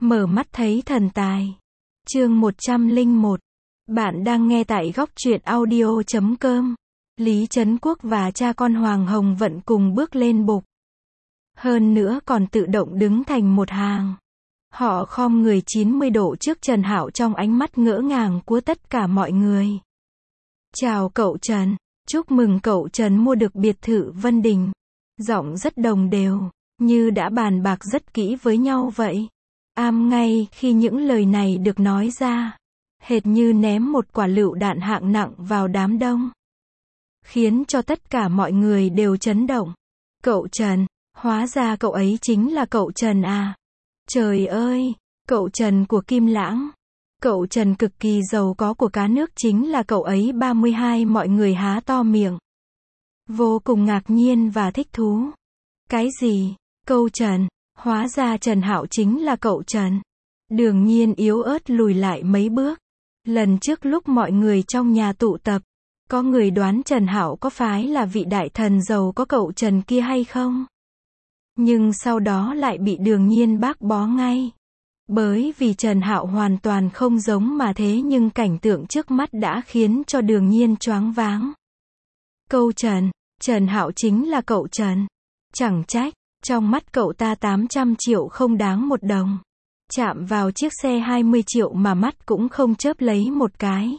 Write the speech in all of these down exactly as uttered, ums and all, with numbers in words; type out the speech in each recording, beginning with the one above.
Mở mắt thấy thần tài. Chương một trăm lẻ một. Bạn đang nghe tại góc truyện audio chấm com. Lý Trấn Quốc và cha con Hoàng Hồng Vận cùng bước lên bục. Hơn nữa còn tự động đứng thành một hàng. Họ khom người chín mươi độ trước Trần Hạo trong ánh mắt ngỡ ngàng của tất cả mọi người. Chào cậu Trần. Chúc mừng cậu Trần mua được biệt thự Vân Đình. Giọng rất đồng đều, như đã bàn bạc rất kỹ với nhau vậy. Am ngay khi những lời này được nói ra, hệt như ném một quả lựu đạn hạng nặng vào đám đông, khiến cho tất cả mọi người đều chấn động. Cậu Trần, hóa ra cậu ấy chính là cậu Trần à. Trời ơi, cậu Trần của Kim Lãng. Cậu Trần cực kỳ giàu có của cá nước chính là cậu ấy ba mươi hai. Mọi người há to miệng, vô cùng ngạc nhiên và thích thú. Cái gì? Câu Trần? Hóa ra Trần Hạo chính là cậu Trần. Đường Nhiên yếu ớt lùi lại mấy bước. Lần trước lúc mọi người trong nhà tụ tập, có người đoán Trần Hạo có phải là vị đại thần giàu có cậu Trần kia hay không? Nhưng sau đó lại bị Đường Nhiên bác bỏ ngay. Bởi vì Trần Hạo hoàn toàn không giống mà thế, nhưng cảnh tượng trước mắt đã khiến cho Đường Nhiên choáng váng. Câu Trần, Trần Hạo chính là cậu Trần. Chẳng trách, trong mắt cậu ta tám trăm triệu không đáng một đồng. Chạm vào chiếc xe hai mươi triệu mà mắt cũng không chớp lấy một cái.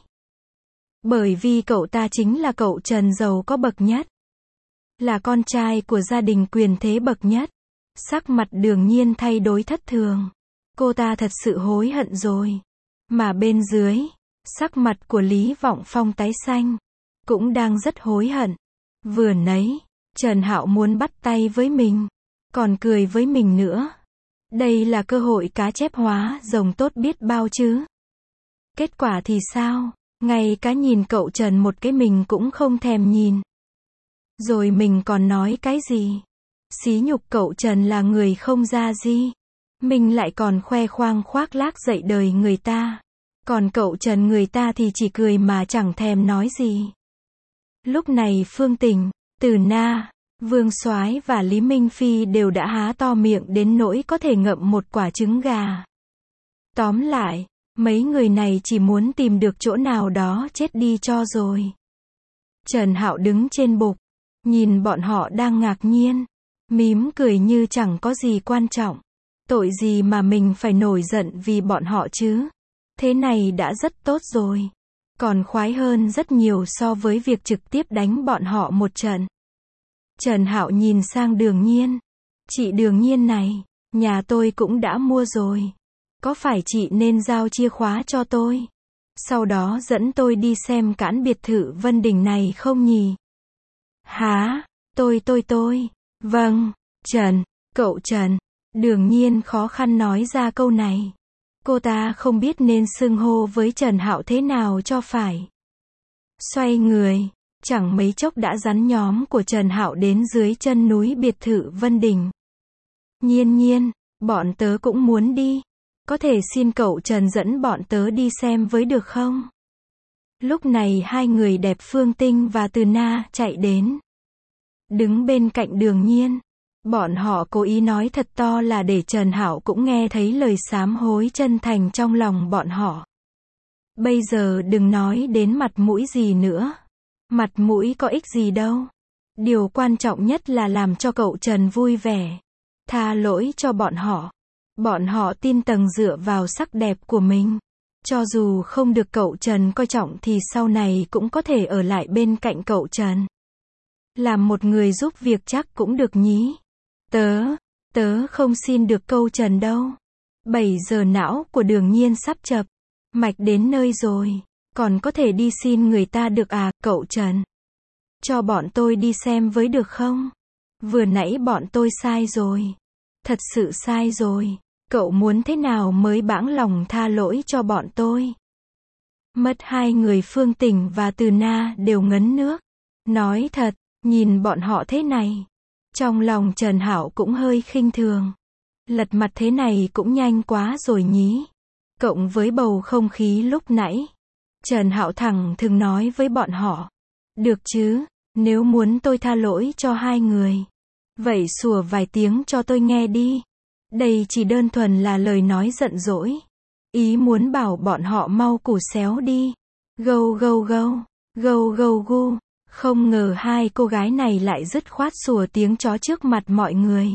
Bởi vì cậu ta chính là cậu Trần giàu có bậc nhất. Là con trai của gia đình quyền thế bậc nhất. Sắc mặt Đường Nhiên thay đổi thất thường. Cô ta thật sự hối hận rồi. Mà bên dưới, sắc mặt của Lý Vọng Phong tái xanh. Cũng đang rất hối hận. Vừa nãy, Trần Hạo muốn bắt tay với mình. Còn cười với mình nữa. Đây là cơ hội cá chép hóa rồng tốt biết bao chứ. Kết quả thì sao? Ngay cả nhìn cậu Trần một cái mình cũng không thèm nhìn. Rồi mình còn nói cái gì? Xí nhục cậu Trần là người không ra gì. Mình lại còn khoe khoang khoác lác dạy đời người ta. Còn cậu Trần người ta thì chỉ cười mà chẳng thèm nói gì. Lúc này Phương Tình, Từ Na, Vương Soái và Lý Minh Phi đều đã há to miệng đến nỗi có thể ngậm một quả trứng gà. Tóm lại, mấy người này chỉ muốn tìm được chỗ nào đó chết đi cho rồi. Trần Hạo đứng trên bục, nhìn bọn họ đang ngạc nhiên, mím cười như chẳng có gì quan trọng. Tội gì mà mình phải nổi giận vì bọn họ chứ? Thế này đã rất tốt rồi. Còn khoái hơn rất nhiều so với việc trực tiếp đánh bọn họ một trận. Trần Hạo nhìn sang Đường Nhiên. Chị Đường Nhiên này, nhà tôi cũng đã mua rồi. Có phải chị nên giao chìa khóa cho tôi? Sau đó dẫn tôi đi xem cãn biệt thự Vân Đình này không nhỉ? Hả? Tôi tôi tôi. Vâng, Trần, cậu Trần. Đường Nhiên khó khăn nói ra câu này. Cô ta không biết nên xưng hô với Trần Hạo thế nào cho phải. Xoay người, chẳng mấy chốc đã dắn nhóm của Trần Hạo đến dưới chân núi biệt thự Vân Đình. Nhiên Nhiên, bọn tớ cũng muốn đi. Có thể xin cậu Trần dẫn bọn tớ đi xem với được không? Lúc này hai người đẹp Phương Tinh và Từ Na chạy đến. Đứng bên cạnh Đường Nhiên. Bọn họ cố ý nói thật to là để Trần Hạo cũng nghe thấy lời sám hối chân thành trong lòng bọn họ. Bây giờ đừng nói đến mặt mũi gì nữa. Mặt mũi có ích gì đâu. Điều quan trọng nhất là làm cho cậu Trần vui vẻ. Tha lỗi cho bọn họ. Bọn họ tin tầng dựa vào sắc đẹp của mình. Cho dù không được cậu Trần coi trọng thì sau này cũng có thể ở lại bên cạnh cậu Trần. Làm một người giúp việc chắc cũng được nhí. Tớ, tớ không xin được câu Trần đâu. bảy giờ não của Đường Nhiên sắp chập. Mạch đến nơi rồi. Còn có thể đi xin người ta được à, cậu Trần? Cho bọn tôi đi xem với được không? Vừa nãy bọn tôi sai rồi. Thật sự sai rồi. Cậu muốn thế nào mới bãng lòng tha lỗi cho bọn tôi? Mất hai người Phương Tình và Từ Na đều ngấn nước. Nói thật, nhìn bọn họ thế này. Trong lòng Trần Hạo cũng hơi khinh thường. Lật mặt thế này cũng nhanh quá rồi nhí. Cộng với bầu không khí lúc nãy. Trần Hạo thẳng thừng nói với bọn họ. Được chứ, nếu muốn tôi tha lỗi cho hai người. Vậy sủa vài tiếng cho tôi nghe đi. Đây chỉ đơn thuần là lời nói giận dỗi. Ý muốn bảo bọn họ mau củ xéo đi. Gâu gâu gâu, gâu gâu gu. Không ngờ hai cô gái này lại dứt khoát sủa tiếng chó trước mặt mọi người.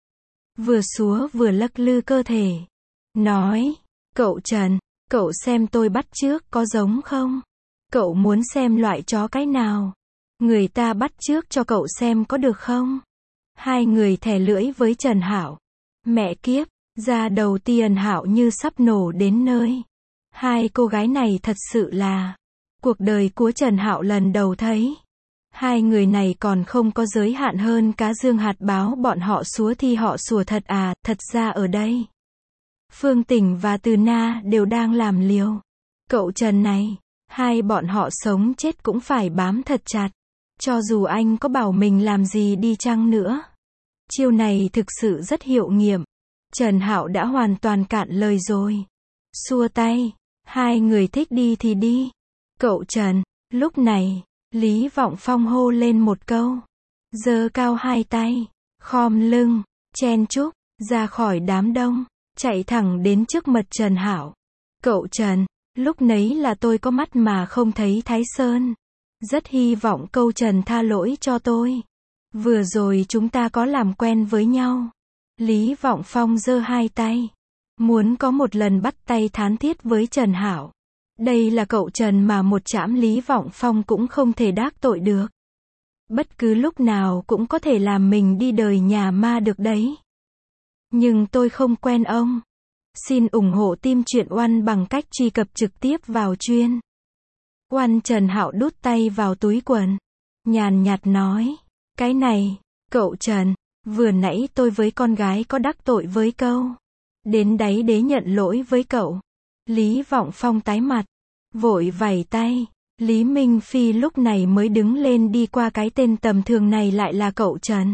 Vừa xúa vừa lắc lư cơ thể. Nói, cậu Trần, cậu xem tôi bắt chước có giống không? Cậu muốn xem loại chó cái nào? Người ta bắt chước cho cậu xem có được không? Hai người thè lưỡi với Trần Hạo. Mẹ kiếp, da đầu Tiền Hạo như sắp nổ đến nơi. Hai cô gái này thật sự là cuộc đời của Trần Hạo lần đầu thấy. Hai người này còn không có giới hạn hơn cá dương hạt báo bọn họ xúa thì họ sủa thật à, thật ra ở đây. Phương Tỉnh và Từ Na đều đang làm liều. Cậu Trần này, hai bọn họ sống chết cũng phải bám thật chặt. Cho dù anh có bảo mình làm gì đi chăng nữa. Chiêu này thực sự rất hiệu nghiệm. Trần Hạo đã hoàn toàn cạn lời rồi. Xua tay, hai người thích đi thì đi. Cậu Trần, lúc này, Lý Vọng Phong hô lên một câu. Giơ cao hai tay, khom lưng, chen chúc, ra khỏi đám đông, chạy thẳng đến trước mặt Trần Hạo. Cậu Trần, lúc nấy là tôi có mắt mà không thấy Thái Sơn. Rất hy vọng câu Trần tha lỗi cho tôi. Vừa rồi chúng ta có làm quen với nhau. Lý Vọng Phong giơ hai tay. Muốn có một lần bắt tay thán thiết với Trần Hạo. Đây là cậu Trần mà một trảm Lý Vọng Phong cũng không thể đắc tội được. Bất cứ lúc nào cũng có thể làm mình đi đời nhà ma được đấy. Nhưng tôi không quen ông. Xin ủng hộ team truyện Oan bằng cách truy cập trực tiếp vào chuyên. Oan. Trần Hạo đút tay vào túi quần. Nhàn nhạt nói. Cái này, cậu Trần, vừa nãy tôi với con gái có đắc tội với câu. Đến đáy đế nhận lỗi với cậu. Lý Vọng Phong tái mặt. Vội vẩy tay. Lý Minh Phi lúc này mới đứng lên đi qua cái tên tầm thường này lại là cậu Trần.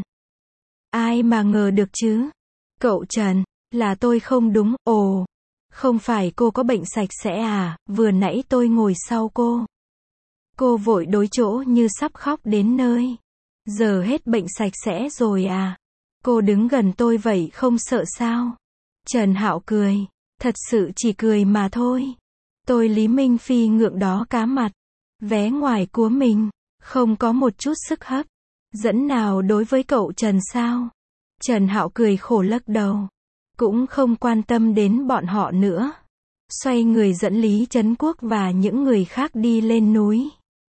Ai mà ngờ được chứ. Cậu Trần, là tôi không đúng, ồ. Không phải cô có bệnh sạch sẽ à, vừa nãy tôi ngồi sau cô. Cô vội đối chỗ như sắp khóc đến nơi. Giờ hết bệnh sạch sẽ rồi à. Cô đứng gần tôi vậy không sợ sao. Trần Hạo cười. Thật sự chỉ cười mà thôi. Tôi Lý Minh Phi ngượng đó cá mặt. Vé ngoài của mình, không có một chút sức hấp dẫn nào đối với cậu Trần sao. Trần Hạo cười khổ lắc đầu. Cũng không quan tâm đến bọn họ nữa. Xoay người dẫn Lý Trấn Quốc và những người khác đi lên núi.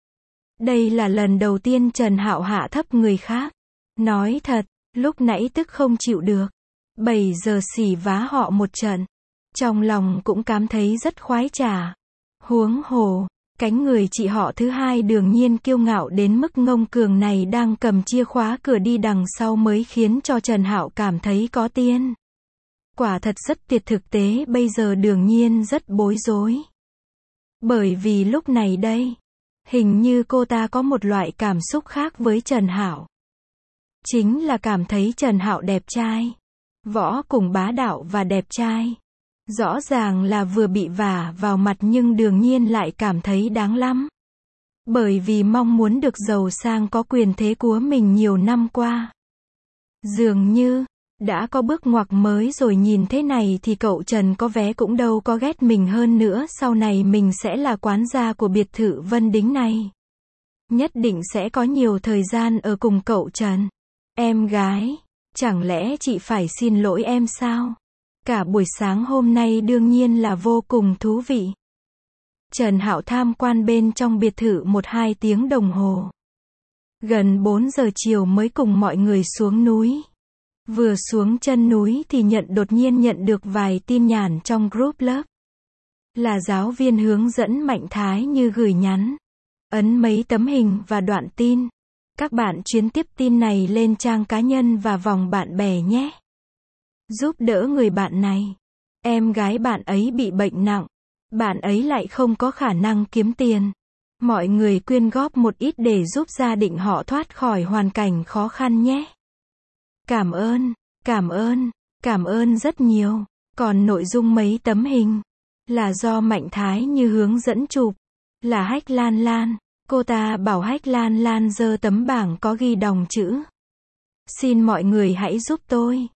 Đây là lần đầu tiên Trần Hạo hạ thấp người khác. Nói thật, lúc nãy tức không chịu được. Bảy giờ xỉ vá họ một trận. Trong lòng cũng cảm thấy rất khoái trà. Huống hồ, cánh người chị họ thứ hai đương nhiên kiêu ngạo đến mức ngông cuồng này đang cầm chìa khóa cửa đi đằng sau mới khiến cho Trần Hạo cảm thấy có tiên. Quả thật rất tuyệt thực tế bây giờ đương nhiên rất bối rối. Bởi vì lúc này đây, hình như cô ta có một loại cảm xúc khác với Trần Hạo. Chính là cảm thấy Trần Hạo đẹp trai. Võ cùng bá đạo và đẹp trai. Rõ ràng là vừa bị vả vào mặt nhưng đương nhiên lại cảm thấy đáng lắm. Bởi vì mong muốn được giàu sang có quyền thế của mình nhiều năm qua. Dường như, đã có bước ngoặt mới rồi nhìn thế này thì cậu Trần có vé cũng đâu có ghét mình hơn nữa. Sau này mình sẽ là quán gia của biệt thự Vân Đính này. Nhất định sẽ có nhiều thời gian ở cùng cậu Trần. Em gái, chẳng lẽ chị phải xin lỗi em sao? Cả buổi sáng hôm nay đương nhiên là vô cùng thú vị. Trần Hạo tham quan bên trong biệt thự một hai tiếng đồng hồ. Gần bốn giờ chiều mới cùng mọi người xuống núi. Vừa xuống chân núi thì nhận đột nhiên nhận được vài tin nhắn trong group lớp. Là giáo viên hướng dẫn Mạnh Thái Như gửi nhắn. Ấn mấy tấm hình và đoạn tin. Các bạn chuyển tiếp tin này lên trang cá nhân và vòng bạn bè nhé. Giúp đỡ người bạn này. Em gái bạn ấy bị bệnh nặng. Bạn ấy lại không có khả năng kiếm tiền. Mọi người quyên góp một ít để giúp gia đình họ thoát khỏi hoàn cảnh khó khăn nhé. Cảm ơn, cảm ơn, cảm ơn rất nhiều. Còn nội dung mấy tấm hình là do Mạnh Thái Như hướng dẫn chụp. Là Hách Lan Lan. Cô ta bảo Hách Lan Lan giơ tấm bảng có ghi đòng chữ. Xin mọi người hãy giúp tôi.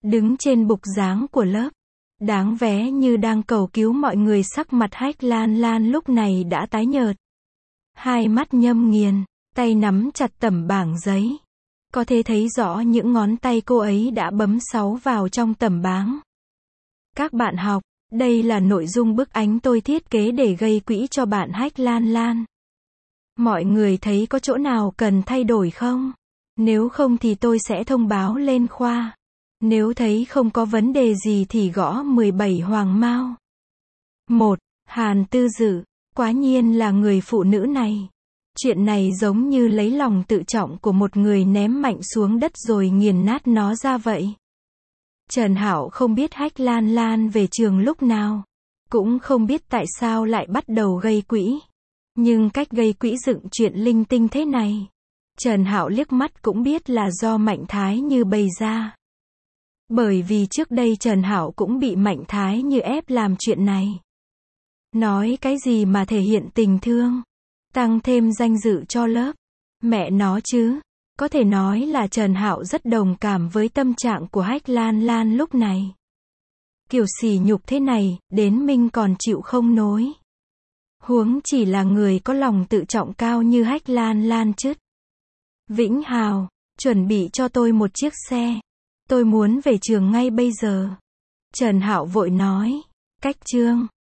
đứng trên bục giảng của lớp. Đáng vé như đang cầu cứu mọi người, sắc mặt Hách Lan Lan lúc này đã tái nhợt. Hai mắt nhâm nghiền, tay nắm chặt tấm bảng giấy. Có thể thấy rõ những ngón tay cô ấy đã bấm sáu vào trong tấm bảng. Các bạn học, đây là nội dung bức ảnh tôi thiết kế để gây quỹ cho bạn Hách Lan Lan. Mọi người thấy có chỗ nào cần thay đổi không? Nếu không thì tôi sẽ thông báo lên khoa. Nếu thấy không có vấn đề gì thì gõ mười bảy hoàng mao. một. Hàn Tư Dự. Quá nhiên là người phụ nữ này. Chuyện này giống như lấy lòng tự trọng của một người ném mạnh xuống đất rồi nghiền nát nó ra vậy. Trần Hạo không biết Hách Lan Lan về trường lúc nào. Cũng không biết tại sao lại bắt đầu gây quỹ. Nhưng cách gây quỹ dựng chuyện linh tinh thế này, Trần Hạo liếc mắt cũng biết là do Mạnh Thái Như bày ra. Bởi vì trước đây Trần Hạo cũng bị Mạnh Thái Như ép làm chuyện này. Nói cái gì mà thể hiện tình thương, tăng thêm danh dự cho lớp. Mẹ nó chứ, có thể nói là Trần Hạo rất đồng cảm với tâm trạng của Hách Lan Lan lúc này. Kiểu sỉ nhục thế này, đến mình còn chịu không nổi. Huống chỉ là người có lòng tự trọng cao như Hách Lan Lan chứ. Vĩnh Hào, chuẩn bị cho tôi một chiếc xe. Tôi muốn về trường ngay bây giờ. Trần Hạo vội nói. Cách chương